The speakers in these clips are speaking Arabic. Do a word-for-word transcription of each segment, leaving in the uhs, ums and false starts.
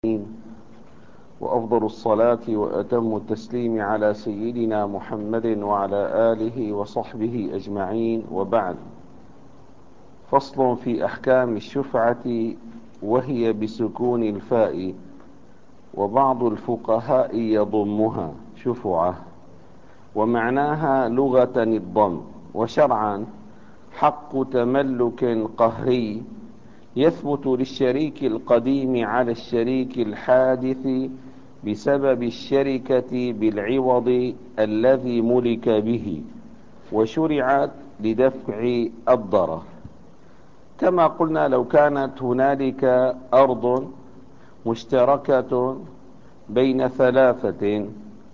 وأفضل الصلاة وأتم التسليم على سيدنا محمد وعلى آله وصحبه أجمعين، وبعد. فصل في أحكام الشفعة، وهي بسكون الفاء، وبعض الفقهاء يضمها شفعة، ومعناها لغة الضم، وشرعا حق تملك قهري يثبت للشريك القديم على الشريك الحادث بسبب الشركة بالعوض الذي ملك به، وشرعت لدفع الضرر. كما قلنا، لو كانت هنالك أرض مشتركة بين ثلاثة،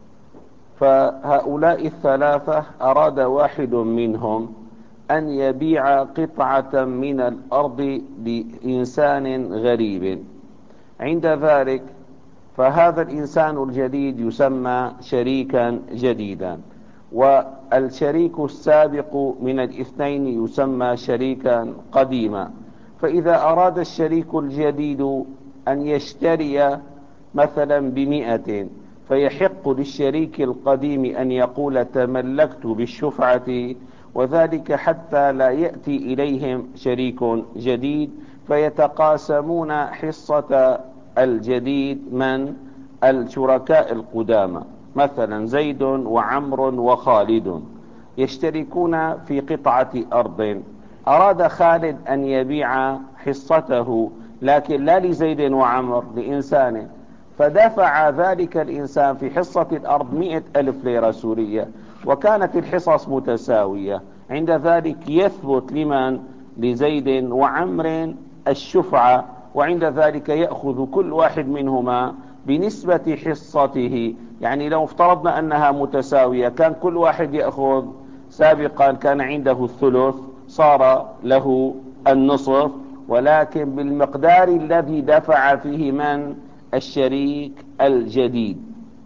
فهؤلاء الثلاثة أراد واحد منهم أن يبيع قطعة من الأرض لإنسان غريب. عند ذلك فهذا الإنسان الجديد يسمى شريكا جديدا، والشريك السابق من الاثنين يسمى شريكا قديما. فإذا أراد الشريك الجديد أن يشتري مثلا بمئة، فيحق للشريك القديم أن يقول تملكت بالشفعة، وذلك حتى لا يأتي إليهم شريك جديد فيتقاسمون حصة الجديد من الشركاء القدامى. مثلا زيد وعمر وخالد يشتركون في قطعة أرض، أراد خالد أن يبيع حصته، لكن لا لزيد وعمر، لإنسان، فدفع ذلك الإنسان في حصة الأرض مئة ألف ليرة سورية، وكانت الحصص متساوية. عند ذلك يثبت لمن؟ لزيد وعمر الشفعة، وعند ذلك يأخذ كل واحد منهما بنسبة حصته. يعني لو افترضنا أنها متساوية، كان كل واحد يأخذ سابقا كان عنده الثلث، صار له النصف، ولكن بالمقدار الذي دفع فيه من؟ الشريك الجديد،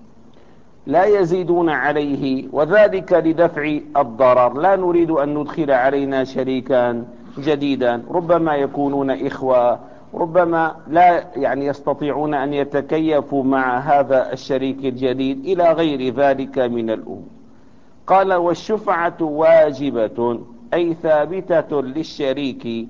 لا يزيدون عليه، وذلك لدفع الضرر. لا نريد أن ندخل علينا شريكا جديدا، ربما يكونون إخوة، ربما لا يعني يستطيعون أن يتكيفوا مع هذا الشريك الجديد، إلى غير ذلك من الأمور. قال: والشفعة واجبة، أي ثابتة للشريك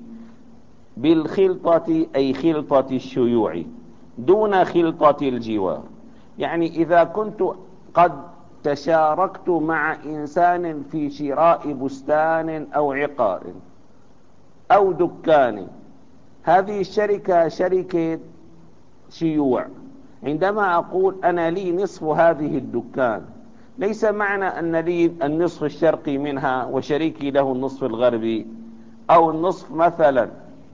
بالخلطة، أي خلطة الشيوع، دون خلطة الجوار. يعني إذا كنت قد تشاركت مع إنسان في شراء بستان أو عقار أو دكان، هذه الشركة شركة شيوع. عندما أقول أنا لي نصف هذه الدكان، ليس معنى أن لي النصف الشرقي منها وشريكي له النصف الغربي، أو النصف مثلا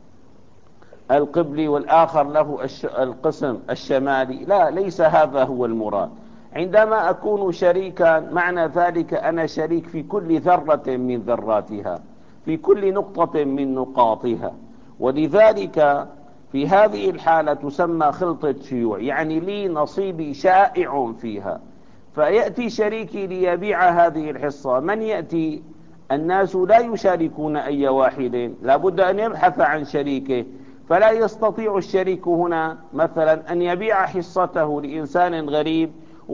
القبلي والآخر له القسم الشمالي. لا، ليس هذا هو المراد. عندما أكون شريكا، معنى ذلك أنا شريك في كل ذرة من ذراتها، في كل نقطة من نقاطها، ولذلك في هذه الحالة تسمى خلطة شيوع، يعني لي نصيبي شائع فيها. فيأتي شريكي ليبيع هذه الحصة، من يأتي؟ الناس لا يشاركون أي واحد، لابد أن يبحث عن شريكه، فلا يستطيع الشريك هنا مثلا أن يبيع حصته لإنسان غريب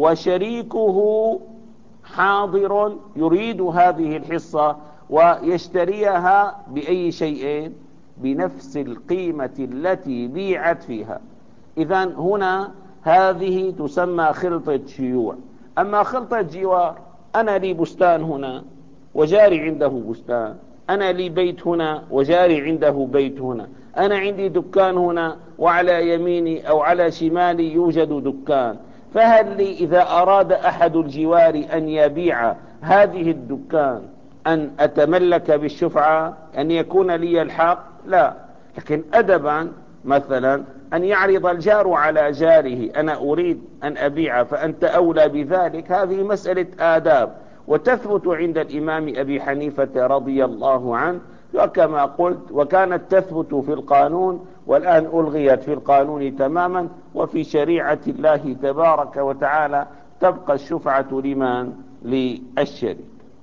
وشريكه حاضر يريد هذه الحصة ويشتريها بأي شيء؟ بنفس القيمة التي بيعت فيها. إذن هنا هذه تسمى خلطة شيوع. أما خلطة جوار، أنا لي بستان هنا وجاري عنده بستان، أنا لي بيت هنا وجاري عنده بيت هنا، أنا عندي دكان هنا وعلى يميني أو على شمالي يوجد دكان، فهل لي إذا أراد أحد الجوار أن يبيع هذه الدكان أن أتملك بالشفعة، أن يكون لي الحق؟ لا. لكن أدبا مثلا أن يعرض الجار على جاره: أنا أريد أن أبيع فأنت أولى بذلك. هذه مسألة آداب، وتثبت عند الإمام أبي حنيفة رضي الله عنه، وكما قلت وكانت تثبت في القانون، والآن ألغيت في القانون تماما، وفي شريعة الله تبارك وتعالى تبقى الشفعة لمن؟ للشريك.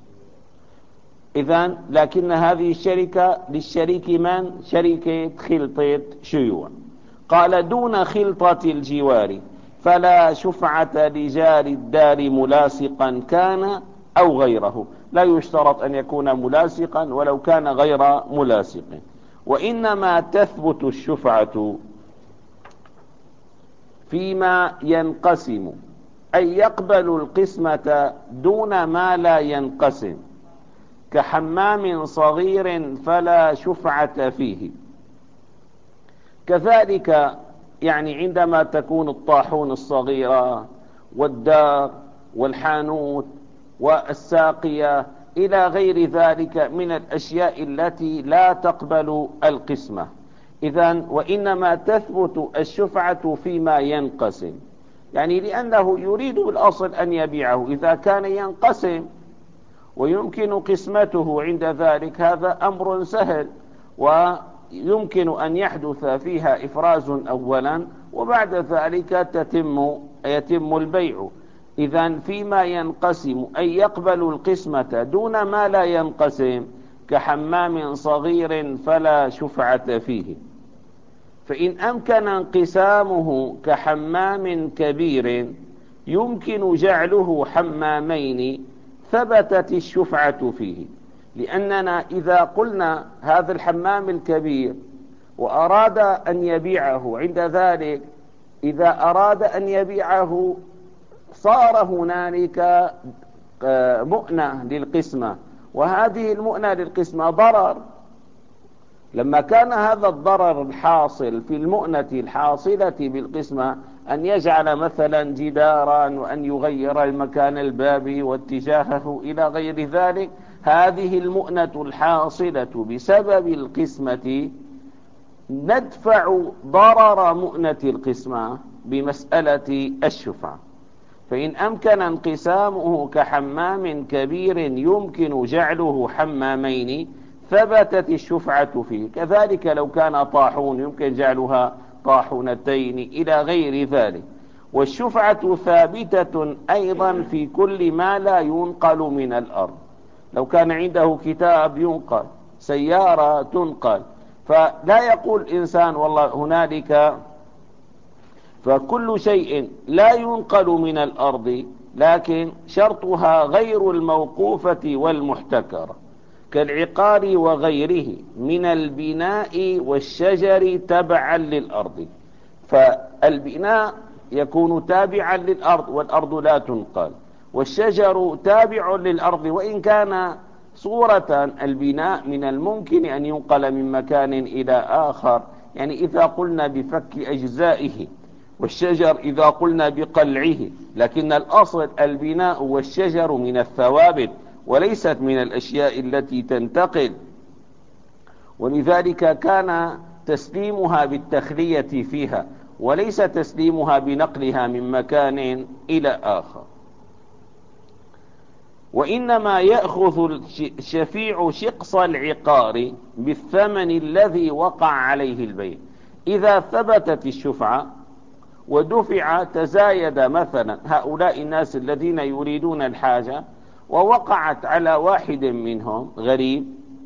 إذن لكن هذه الشركة للشريك من؟ شركة خلطة شيوع. قال دون خلطة الجوار، فلا شفعة لجار الدار ملاصقا كان أو غيره. لا يشترط أن يكون ملاصقا ولو كان غير ملاصق. وإنما تثبت الشفعة فيما ينقسم، أي يقبل القسمة دون ما لا ينقسم، كحمام صغير فلا شفعة فيه. كذلك يعني عندما تكون الطاحون الصغيرة والدار والحانوت والساقية إلى غير ذلك من الأشياء التي لا تقبل القسمة، إذن وإنما تثبت الشفعة فيما ينقسم، يعني لأنه يريد بالأصل أن يبيعه. إذا كان ينقسم ويمكن قسمته عند ذلك هذا أمر سهل، ويمكن أن يحدث فيها إفراز أولا وبعد ذلك تتم يتم البيع. إذن فيما ينقسم أي يقبل القسمة دون ما لا ينقسم، كحمام صغير فلا شفعة فيه. فإن أمكن انقسامه كحمام كبير يمكن جعله حمامين ثبتت الشفعة فيه، لأننا إذا قلنا هذا الحمام الكبير وأراد أن يبيعه، عند ذلك إذا أراد أن يبيعه صار هنالك مؤنة للقسمة، وهذه المؤنة للقسمة ضرر. لما كان هذا الضرر الحاصل في المؤنة الحاصلة بالقسمة أن يجعل مثلا جدارا وأن يغير المكان الباب واتجاهه إلى غير ذلك، هذه المؤنة الحاصلة بسبب القسمة ندفع ضرر مؤنة القسمة بمسألة الشفعة. فإن أمكن انقسامه كحمام كبير يمكن جعله حمامين ثبتت الشفعة فيه. كذلك لو كان طاحون يمكن جعلها طاحونتين إلى غير ذلك. والشفعة ثابتة أيضا في كل ما لا ينقل من الأرض. لو كان عنده كتاب ينقل، سيارة تنقل، فلا يقول إنسان والله هنالك، فكل شيء لا ينقل من الأرض لكن شرطها غير الموقوفة والمحتكرة، كالعقار وغيره من البناء والشجر تبعا للأرض. فالبناء يكون تابعا للأرض والأرض لا تنقل، والشجر تابع للأرض وإن كان صورة البناء من الممكن أن ينقل من مكان إلى آخر، يعني إذا قلنا بفك أجزائه، والشجر إذا قلنا بقلعه، لكن الأصل البناء والشجر من الثوابت وليست من الأشياء التي تنتقل. ولذلك كان تسليمها بالتخلية فيها وليس تسليمها بنقلها من مكان إلى آخر. وإنما يأخذ الشفيع شقص العقار بالثمن الذي وقع عليه البيع. إذا ثبتت الشفعة ودفع تزايد مثلا هؤلاء الناس الذين يريدون الحاجة ووقعت على واحد منهم غريب،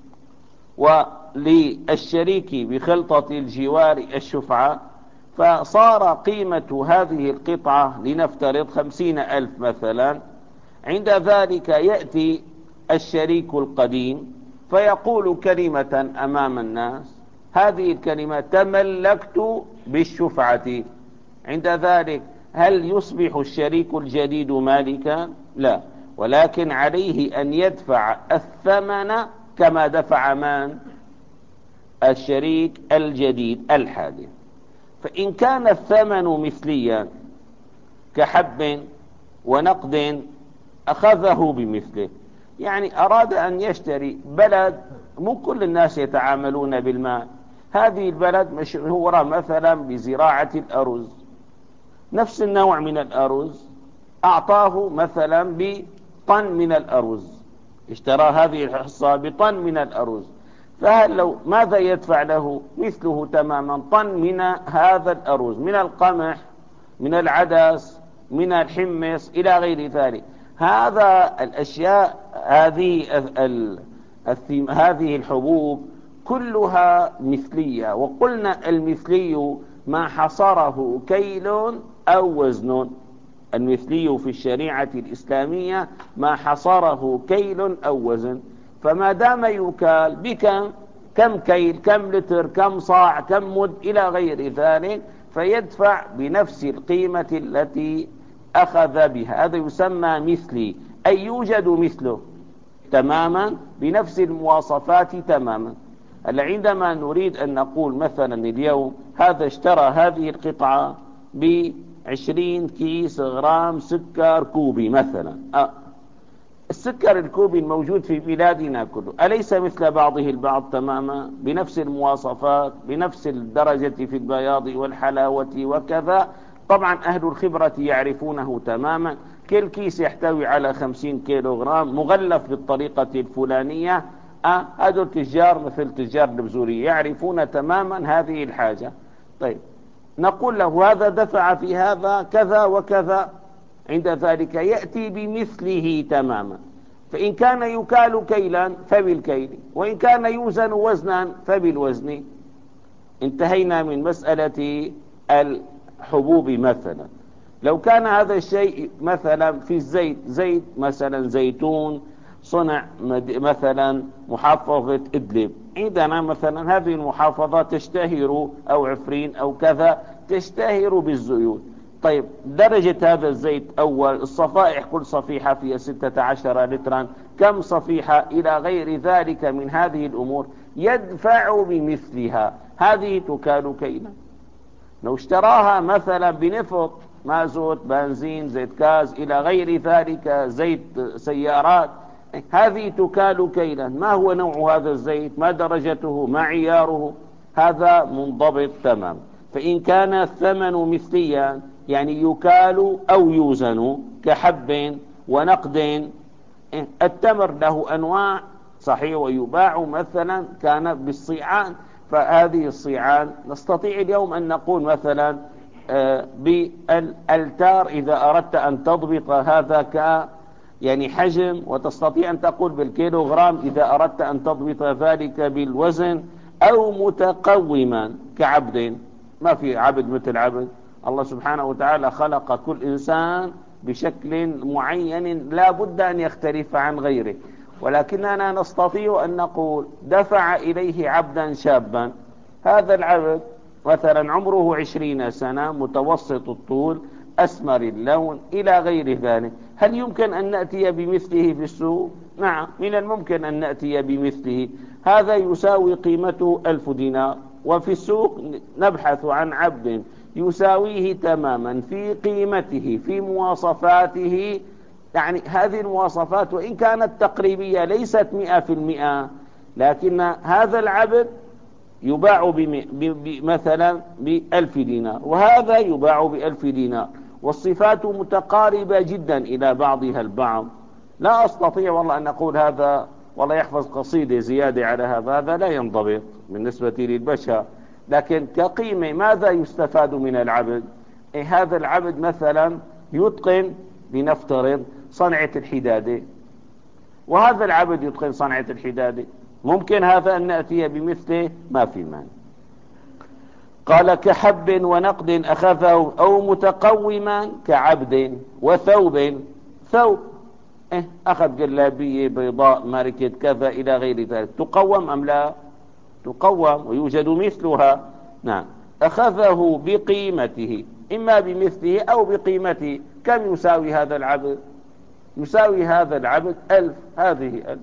وللشريك بخلطة الجوار الشفعة، فصار قيمة هذه القطعة لنفترض خمسين ألف مثلا. عند ذلك يأتي الشريك القديم فيقول كلمة أمام الناس، هذه الكلمة تملكت بالشفعة. عند ذلك هل يصبح الشريك الجديد مالكا؟ لا، ولكن عليه أن يدفع الثمن كما دفع من؟ الشريك الجديد الحادث. فإن كان الثمن مثليا كحب ونقد أخذه بمثله، يعني أراد أن يشتري بلد مو كل الناس يتعاملون بالمال، هذه البلد مشهورة مثلا بزراعة الأرز، نفس النوع من الأرز أعطاه مثلا بطن من الأرز، اشترى هذه الحصة بطن من الأرز، فهل لو ماذا يدفع له؟ مثله تماما، طن من هذا الأرز، من القمح، من العدس، من الحمص إلى غير ذلك. هذا الأشياء هذه هذه الحبوب كلها مثلية، وقلنا المثلي ما حصره كيل أو وزن. المثلي في الشريعة الإسلامية ما حصره كيل أو وزن، فما دام يكال بكم، كم كيل، كم لتر، كم صاع، كم مد إلى غير ذلك، فيدفع بنفس القيمة التي أخذ بها. هذا يسمى مثلي، أي يوجد مثله تماما بنفس المواصفات تماما. هلا عندما نريد أن نقول مثلا اليوم هذا اشترى هذه القطعة بعشرين كيس غرام سكر كوبي مثلا، أه السكر الكوبي الموجود في بلادنا كله أليس مثل بعضه البعض تماما بنفس المواصفات، بنفس الدرجة في البياض والحلاوة وكذا؟ طبعا أهل الخبرة يعرفونه تماما. كل كيس يحتوي على خمسين كيلو غرام مغلف بالطريقة الفلانية. أه هذول التجار مثل تجار البزورية يعرفون تماما هذه الحاجة. طيب نقول له هذا دفع في هذا كذا وكذا، عند ذلك يأتي بمثله تماما. فإن كان يكال كيلا فبالكيل، وإن كان يوزن وزنا فبالوزن. انتهينا من مسألة الحبوب. مثلا لو كان هذا الشيء مثلا في الزيت، زيت مثلا زيتون صنع مثلا محافظة إدلب، عندنا مثلا هذه المحافظة تشتهر، أو عفرين أو كذا، تشتهر بالزيوت. طيب درجة هذا الزيت أول الصفائح، كل صفيحة فيها ستة عشر لترا، كم صفيحة إلى غير ذلك من هذه الأمور، يدفع بمثلها. هذه تكال كيلا. لو اشتراها مثلا بنفط، مازوت، بنزين، زيت غاز إلى غير ذلك، زيت سيارات، هذه تكال كيلا. ما هو نوع هذا الزيت، ما درجته، ما عياره، هذا منضبط تمام. فإن كان الثمن مثليا يعني يكال أو يوزن كحب ونقد. التمر له أنواع صحيح ويباع مثلا كان بالصيعان، فهذه الصيعان نستطيع اليوم أن نقول مثلا بالألتار إذا أردت أن تضبط هذا ك يعني حجم، وتستطيع أن تقول بالكيلوغرام إذا أردت أن تضبط ذلك بالوزن، أو متقوما كعبد. ما في عبد مثل عبد. الله سبحانه وتعالى خلق كل إنسان بشكل معين لا بد أن يختلف عن غيره، ولكننا نستطيع أن نقول دفع إليه عبدا شابا. هذا العبد مثلا عمره عشرين سنة، متوسط الطول، أسمر اللون إلى غير ذلك. هل يمكن أن نأتي بمثله في السوق؟ نعم، من الممكن أن نأتي بمثله. هذا يساوي قيمته ألف دينار، وفي السوق نبحث عن عبد يساويه تماما في قيمته، في مواصفاته. يعني هذه المواصفات وإن كانت تقريبية ليست مئة في المئة، لكن هذا العبد يباع مثلا بألف دينار، وهذا يباع بألف دينار، والصفات متقاربة جدا إلى بعضها البعض. لا أستطيع والله أن أقول هذا والله يحفظ قصيدة زيادة على هذا، هذا لا ينضبط بالنسبة للبشر. لكن كقيمة ماذا يستفاد من العبد؟ إيه هذا العبد مثلا يتقن لنفترض صنعة الحدادة، وهذا العبد يتقن صنعة الحدادة، ممكن هذا أن نأتي بمثله؟ ما في مانع. قال كحب ونقد أخذه، أو متقوما كعبد وثوب. ثوب إيه أخذ جلابية بيضاء ماركة كذا إلى غير ذلك، تقوم أم لا؟ تقوم ويوجد مثلها. نعم، أخذه بقيمته، إما بمثله أو بقيمته. كم يساوي هذا العبد؟ يساوي هذا العبد ألف، هذه ألف.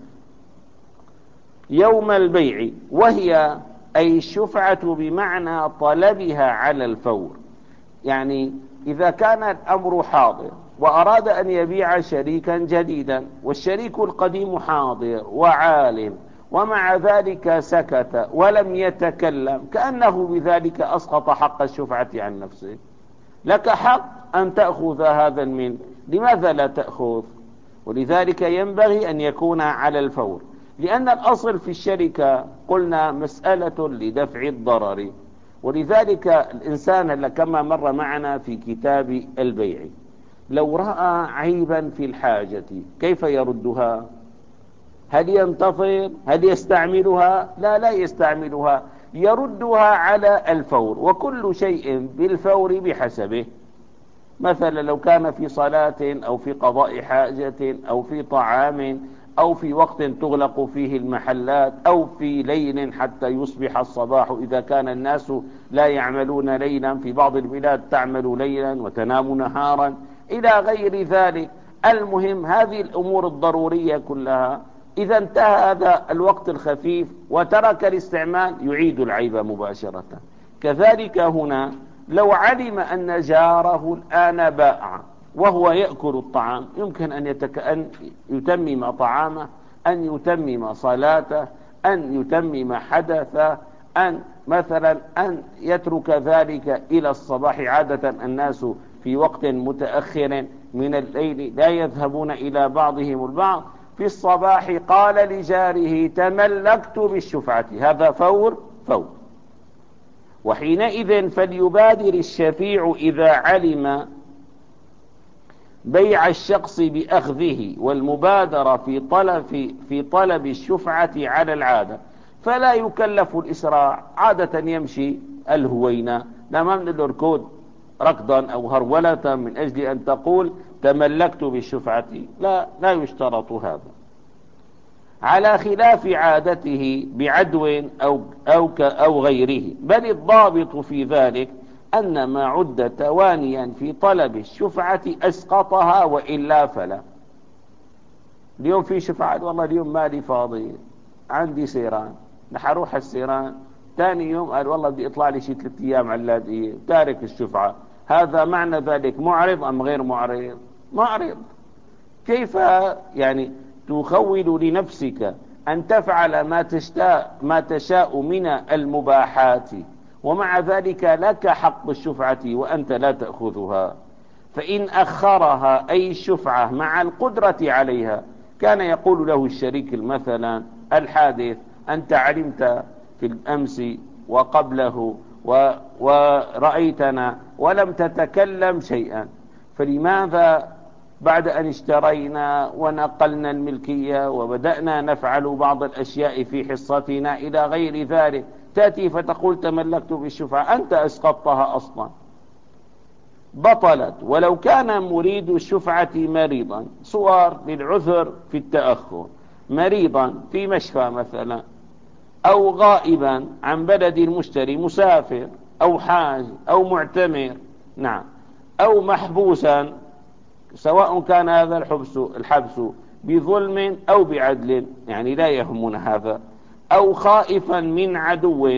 يوم البيع، وهي أي الشفعة بمعنى طلبها على الفور. يعني إذا كان الأمر حاضر وأراد أن يبيع شريكا جديدا، والشريك القديم حاضر وعالم، ومع ذلك سكت ولم يتكلم، كأنه بذلك أسقط حق الشفعة عن نفسه. لك حق أن تأخذ هذا الملك، لماذا لا تأخذ؟ ولذلك ينبغي أن يكون على الفور، لأن الأصل في الشركة قلنا مسألة لدفع الضرر. ولذلك الإنسان كما مر معنا في كتاب البيع، لو رأى عيبا في الحاجة كيف يردها؟ هل ينتظر؟ هل يستعملها؟ لا لا يستعملها. يردها على الفور، وكل شيء بالفور بحسبه. مثلا لو كان في صلاة أو في قضاء حاجة أو في طعام أو في وقت تغلق فيه المحلات أو في ليل حتى يصبح الصباح، إذا كان الناس لا يعملون ليلا، في بعض البلاد تعمل ليلا وتنام نهارا إلى غير ذلك. المهم هذه الأمور الضرورية كلها، إذا انتهى هذا الوقت الخفيف وترك الاستعمال يعيد العيب مباشرة. كذلك هنا لو علم أن جاره الآن باع وهو يأكل الطعام، يمكن أن, يتك... أن يتمم طعامه، أن يتمم صلاته، أن يتمم حدثه، أن مثلا أن يترك ذلك إلى الصباح. عادة الناس في وقت متأخر من الليل لا يذهبون إلى بعضهم البعض، في الصباح قال لجاره تملكت بالشفعة، هذا فور فور. وحينئذ فليبادر الشفيع إذا علم بيع الشخص بأخذه والمبادرة في طلب في طلب الشفعة على العادة، فلا يكلف الإسراع. عادة يمشي الهوينة، لا من الركود ركضا أو هرولة من أجل أن تقول تملكت بالشفعة، لا لا يشترط هذا، على خلاف عادته بعدو أو, أو, أو غيره. بل الضابط في ذلك أن ما عد توانيا في طلب الشفعة أسقطها، وإلا فلا. اليوم في شفعة، والله اليوم مالي فاضي، عندي سيران، نحروح السيران. ثاني يوم قال والله بدي اطلع لي شي ثلاث ايام علادية، تارك الشفعة. هذا معنى ذلك معرض أم غير معرض؟ معرض. كيف يعني تخول لنفسك أن تفعل ما تشاء ما تشاء من المباحات، ومع ذلك لك حق الشفعة وأنت لا تأخذها؟ فإن أخرها أي الشفعة مع القدرة عليها، كان يقول له الشريك مثلا الحادث أنت علمت في الأمس وقبله و ورأيتنا ولم تتكلم شيئا، فلماذا بعد أن اشترينا ونقلنا الملكية وبدأنا نفعل بعض الأشياء في حصتنا إلى غير ذلك تأتي فتقول تملكت بالشفعة؟ أنت أسقطتها أصلا، بطلت. ولو كان مريد الشفعة مريضا، صور للعذر في التأخر، مريضا في مشفى مثلا، أو غائبا عن بلد المشتري، مسافر أو حاج أو معتمر، نعم، أو محبوسا، سواء كان هذا الحبس الحبس بظلم أو بعدل، يعني لا يهمنا هذا، أو خائفا من عدو،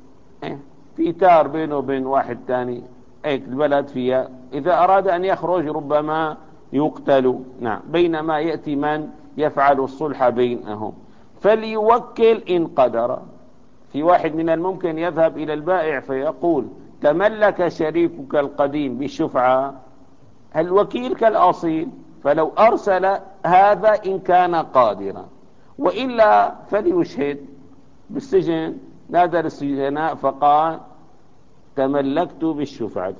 في تار بينه وبين واحد تاني هيك البلد فيها، إذا أراد أن يخرج ربما يقتل، نعم، بينما يأتي من يفعل الصلح بينهم، فليوكل إن قدر. في واحد من الممكن يذهب إلى البائع فيقول تملك شريكك القديم بالشفعة، الوكيل كالأصيل، فلو أرسل هذا إن كان قادرا، وإلا فليشهد بالسجن. نادى السجناء فقال تملكت بالشفعة.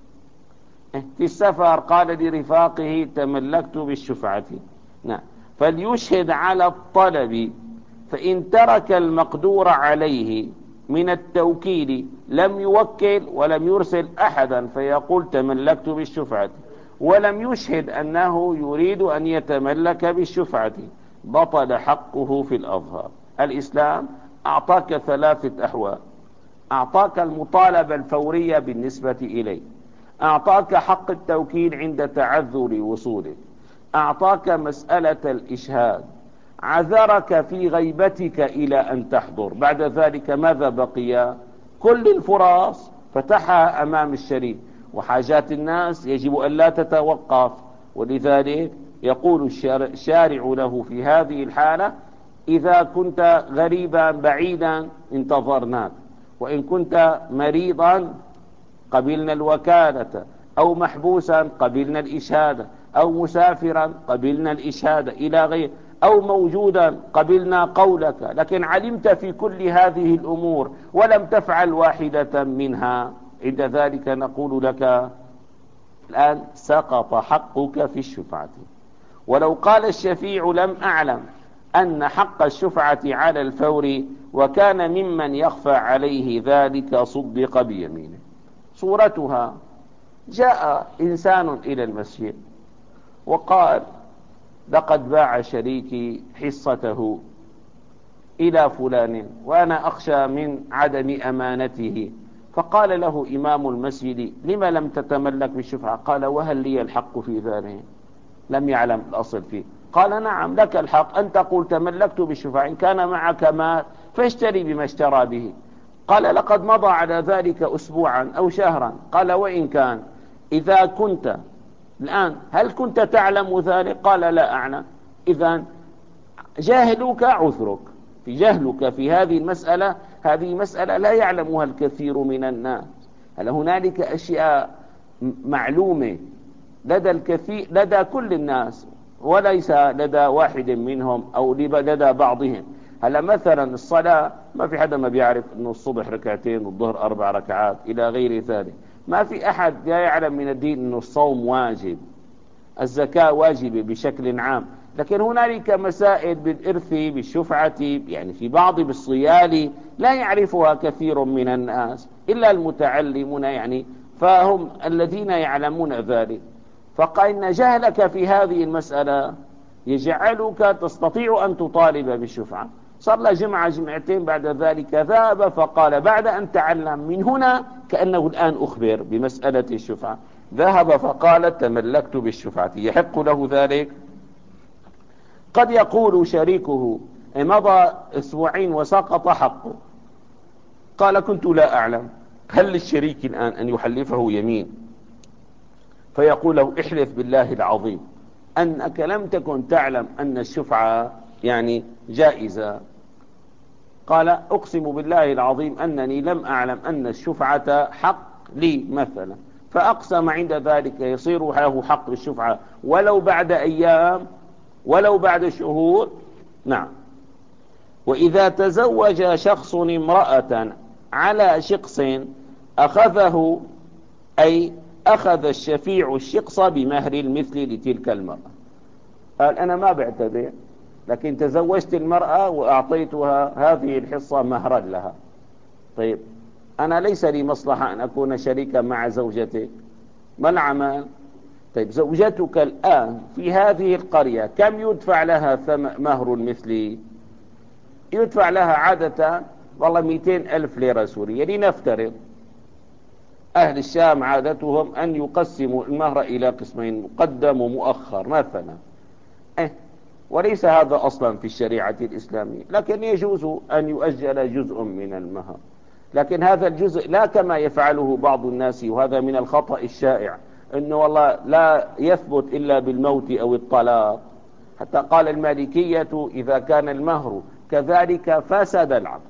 في السفر قال لرفاقه تملكت بالشفعة، نعم، فليشهد على الطلب. فإن ترك المقدور عليه من التوكيل لم يوكل ولم يرسل أحدا فيقول تملكت بالشفعة، ولم يشهد أنه يريد أن يتملك بالشفعة، بطل حقه في الأظهر. الإسلام أعطاك ثلاثة أحوال: أعطاك المطالبة الفورية بالنسبة إليه، أعطاك حق التوكيل عند تعذر وصوله، أعطاك مسألة الإشهاد، عذرك في غيبتك إلى أن تحضر. بعد ذلك ماذا بقي؟ كل الفرص فتحها أمام الشريك، وحاجات الناس يجب أن لا تتوقف. ولذلك يقول الشارع له في هذه الحالة إذا كنت غريبا بعيدا انتظرناك، وإن كنت مريضا قبلنا الوكالة، أو محبوسا قبلنا الإشهادة، أو مسافرا قبلنا الإشهادة إلى غير، أو موجودا قبلنا قولك، لكن علمت في كل هذه الأمور ولم تفعل واحدة منها، عند ذلك نقول لك الآن سقط حقك في الشفعة. ولو قال الشفيع لم أعلم أن حق الشفعة على الفور، وكان ممن يخفى عليه ذلك صدق بيمينه. صورتها: جاء إنسان إلى المسجد وقال: لقد باع شريكي حصته إلى فلان وأنا أخشى من عدم أمانته. فقال له إمام المسجد: لما لم تتملك بالشفعة؟ قال: وهل لي الحق في ذلك؟ لم يعلم الأصل فيه. قال: نعم لك الحق أن تقول تملكت بالشفعة، إن كان معك مال فاشتري بما اشترى به. قال: لقد مضى على ذلك أسبوعا أو شهرا. قال: وإن كان، إذا كنت الآن هل كنت تعلم ذلك؟ قال: لا أعلم. إذن جاهلك عذرك، في جهلك في هذه المسألة. هذه مسألة لا يعلمها الكثير من الناس. هل هنالك أشياء معلومة لدى الكثير، لدى كل الناس، وليس لدى واحد منهم أو لدى بعضهم. هلا مثلا الصلاة، ما في حدا ما بيعرف أنه الصبح ركعتين والظهر أربع ركعات إلى غير ذلك. ما في أحد لا يعلم من الدين أنه الصوم واجب، الزكاة واجبة بشكل عام. لكن هنالك مسائل بالإرث، بالشفعة، يعني في بعض بالصيال لا يعرفها كثير من الناس إلا المتعلمون، يعني فهم الذين يعلمون ذلك. فقال: إن جهلك في هذه المسألة يجعلك تستطيع أن تطالب بالشفعة. صار له جمعة جمعتين، بعد ذلك ذهب فقال بعد أن تعلم من هنا كأنه الآن أخبر بمسألة الشفعة، ذهب فقال: تملكت بالشفعة. يحق له ذلك؟ قد يقول شريكه: مضى أسبوعين وسقط حقه. قال: كنت لا أعلم. هل للشريك الآن أن يحلفه يمين فيقول له: احلف بالله العظيم أنك لم تكن تعلم أن الشفعة يعني جائزة؟ قال: أقسم بالله العظيم أنني لم أعلم أن الشفعة حق لي مثلا. فأقسم، عند ذلك يصير له حق بالشفعة ولو بعد أيام ولو بعد شهور. نعم. وإذا تزوج شخص امرأة على شقص أخذه، أي أخذ الشفيع الشقص بمهر المثل لتلك المرأة. قال: أنا ما بعتذر، لكن تزوجت المرأة وأعطيتها هذه الحصة مهرا لها. طيب، أنا ليس لي مصلحة أن أكون شريكا مع زوجتك، ما العمل؟ طيب، زوجتك الآن في هذه القرية كم يدفع لها مهر المثل؟ يدفع لها عادة والله مئتين ألف ليرة سورية لنفترض. أهل الشام عادتهم أن يقسموا المهر إلى قسمين، مقدم ومؤخر مثلا. إيه، وليس هذا أصلا في الشريعة الإسلامية، لكن يجوز أن يؤجل جزء من المهر. لكن هذا الجزء لا كما يفعله بعض الناس، وهذا من الخطأ الشائع، أنه والله لا يثبت إلا بالموت أو الطلاق. حتى قال المالكية: إذا كان المهر كذلك فسد العقد.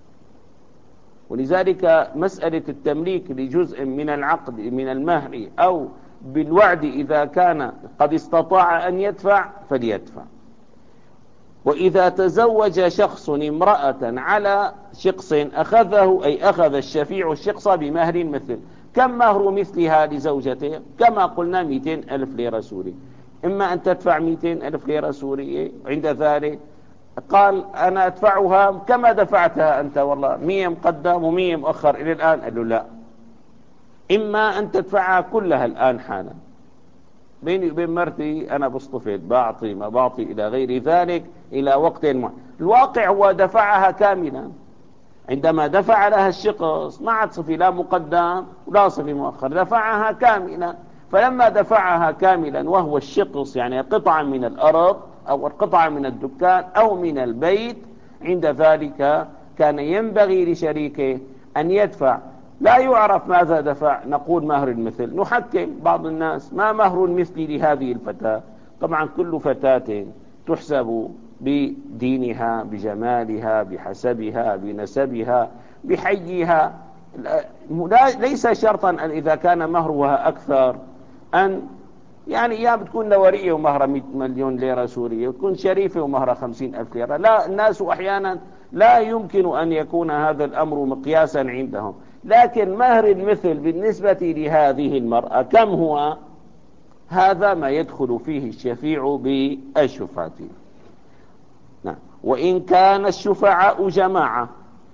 ولذلك مسألة التمليك لجزء من العقد من المهر أو بالوعد إذا كان قد استطاع أن يدفع فليدفع. وإذا تزوج شخص امرأة على شقص أخذه، أي أخذ الشفيع الشقص بمهر مثل. كم مهر مثلها لزوجته؟ كما قلنا مئتين ألف ليرة سورية. إما أن تدفع مئتين ألف ليرة سورية عند ذلك. قال: أنا أدفعها كما دفعتها أنت، والله مية مقدم ومية مؤخر إلى الآن. قال له: لا، إما أن تدفعها كلها الآن حالا. بيني وبين مرتي أنا بصطفل، بعطي ما بعطي إلى غير ذلك إلى وقت معين. الواقع هو دفعها كاملا. عندما دفع لها الشقص ما عاد صفي لا مقدم ولا صفي مؤخر، دفعها كاملا. فلما دفعها كاملا وهو الشقص يعني قطعة من الأرض أو قطعة من الدكان أو من البيت، عند ذلك كان ينبغي لشريكه أن يدفع. لا يعرف ماذا دفع، نقول مهر المثل. نحكم بعض الناس: ما مهر المثل لهذه الفتاة؟ طبعا كل فتاة تحسب بدينها، بجمالها، بحسبها، بنسبها، بحيها. ليس شرطا أن إذا كان مهرها أكثر أن يعني يا بتكون نورية ومهرها مئة مليون ليرة سورية، وتكون شريفة ومهرها خمسين ألف ليرة. لا، الناس أحيانا لا يمكن أن يكون هذا الأمر مقياسا عندهم. لكن مهر المثل بالنسبة لهذه المرأة كم هو؟ هذا ما يدخل فيه الشفيع بالشفعة. نعم. وإن كان الشفعاء جماعة.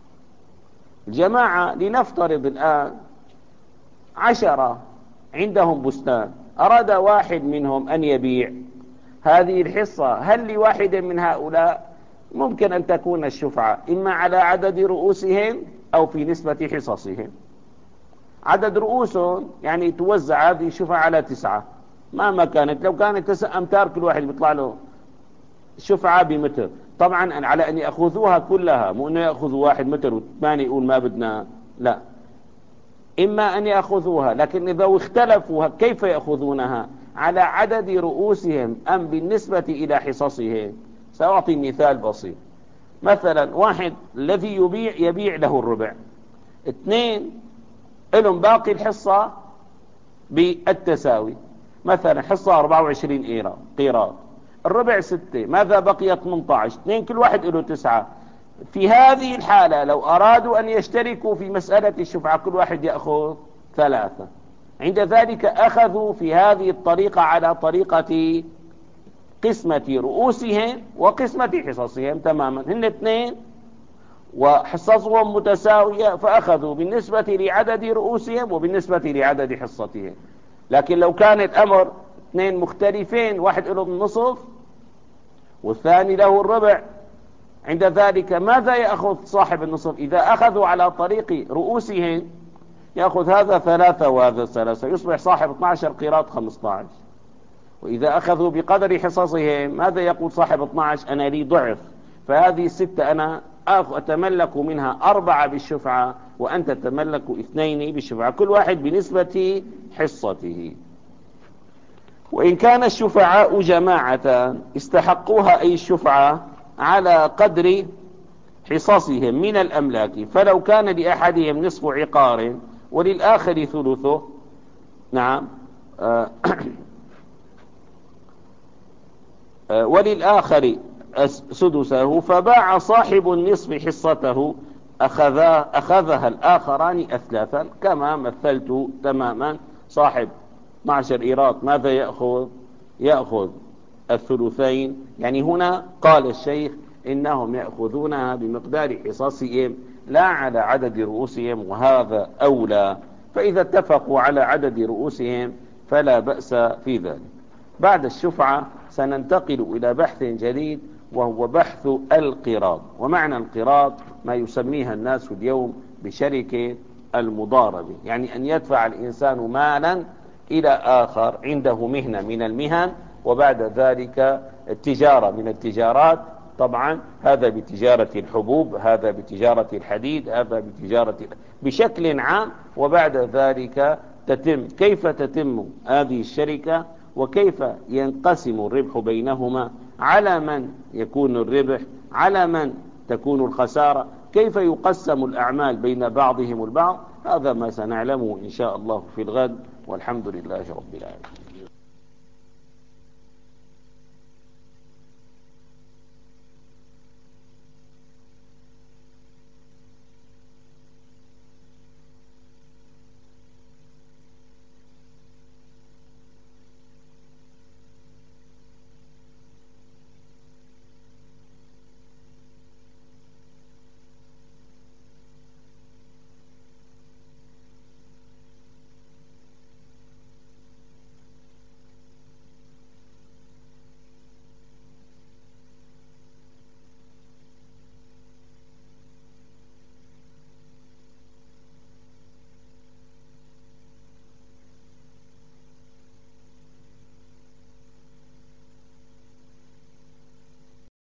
الجماعة لنفترض الآن عشرة عندهم بستان، أراد واحد منهم أن يبيع هذه الحصة، هل لواحد من هؤلاء ممكن أن تكون الشفعة إما على عدد رؤوسهم أو في نسبة حصصهم؟ عدد رؤوسهم يعني توزع هذه الشفعة على تسعة مهما كانت، لو كانت تسع أمتار كل واحد بيطلع له شفعة بمتر. طبعا على أن يأخذوها كلها، مو أنه يأخذوا واحد متر والثاني يقول ما بدنا، لا، إما أن يأخذوها، لكن إذا اختلفوا كيف يأخذونها، على عدد رؤوسهم أم بالنسبة إلى حصصهم؟ سأعطي مثال بسيط. مثلا واحد الذي يبيع يبيع له الربع، اثنين لهم باقي الحصة بالتساوي، مثلا حصة أربعة وعشرين قيراط، الربع ستة، ماذا بقي؟ ثمانية عشر، اثنين كل واحد له تسعة. في هذه الحالة لو أرادوا أن يشتركوا في مسألة الشفعة كل واحد يأخذ ثلاثة. عند ذلك أخذوا في هذه الطريقة على طريقة قسمة رؤوسهم وقسمة حصصهم تماما، هن اثنين وحصصهم متساوية، فأخذوا بالنسبة لعدد رؤوسهم وبالنسبة لعدد حصتهم. لكن لو كان الأمر اثنين مختلفين، واحد له النصف والثاني له الربع، عند ذلك ماذا يأخذ صاحب النصف؟ إذا أخذوا على طريق رؤوسهم يأخذ هذا ثلاثة وهذا ثلاثة، يصبح صاحب اثني عشر قيراط خمسة عشر. وإذا أخذوا بقدر حصصهم ماذا يقول صاحب اثني عشر؟ أنا لي ضعف، فهذه الستة أنا أتملك منها أربعة بالشفعة وأنت تتملك اثنين بالشفعة، كل واحد بنسبة حصته. وإن كان الشفعاء جماعة استحقوها أي الشفعة على قدر حصصهم من الأملاك، فلو كان لأحدهم نصف عقار وللآخر ثلثه، نعم وللآخر سدسه، فباع صاحب النصف حصته أخذها, أخذها الآخران أثلاثا، كما مثلت تماما. صاحب اثني عشر قيراط ماذا يأخذ؟ يأخذ الثلثين. يعني هنا قال الشيخ إنهم يأخذونها بمقدار حصصهم لا على عدد رؤوسهم، وهذا أولى. فإذا اتفقوا على عدد رؤوسهم فلا بأس في ذلك. بعد الشفعة سننتقل إلى بحث جديد، وهو بحث القراض. ومعنى القراض ما يسميها الناس اليوم بشركة المضاربة، يعني أن يدفع الإنسان مالا إلى آخر عنده مهنة من المهن، وبعد ذلك التجارة من التجارات، طبعا هذا بتجارة الحبوب، هذا بتجارة الحديد، هذا بتجارة بشكل عام. وبعد ذلك تتم كيف تتم هذه الشركة وكيف ينقسم الربح بينهما، على من يكون الربح، على من تكون الخسارة، كيف يقسم الأعمال بين بعضهم البعض. هذا ما سنعلمه إن شاء الله في الغد، والحمد لله رب العالمين.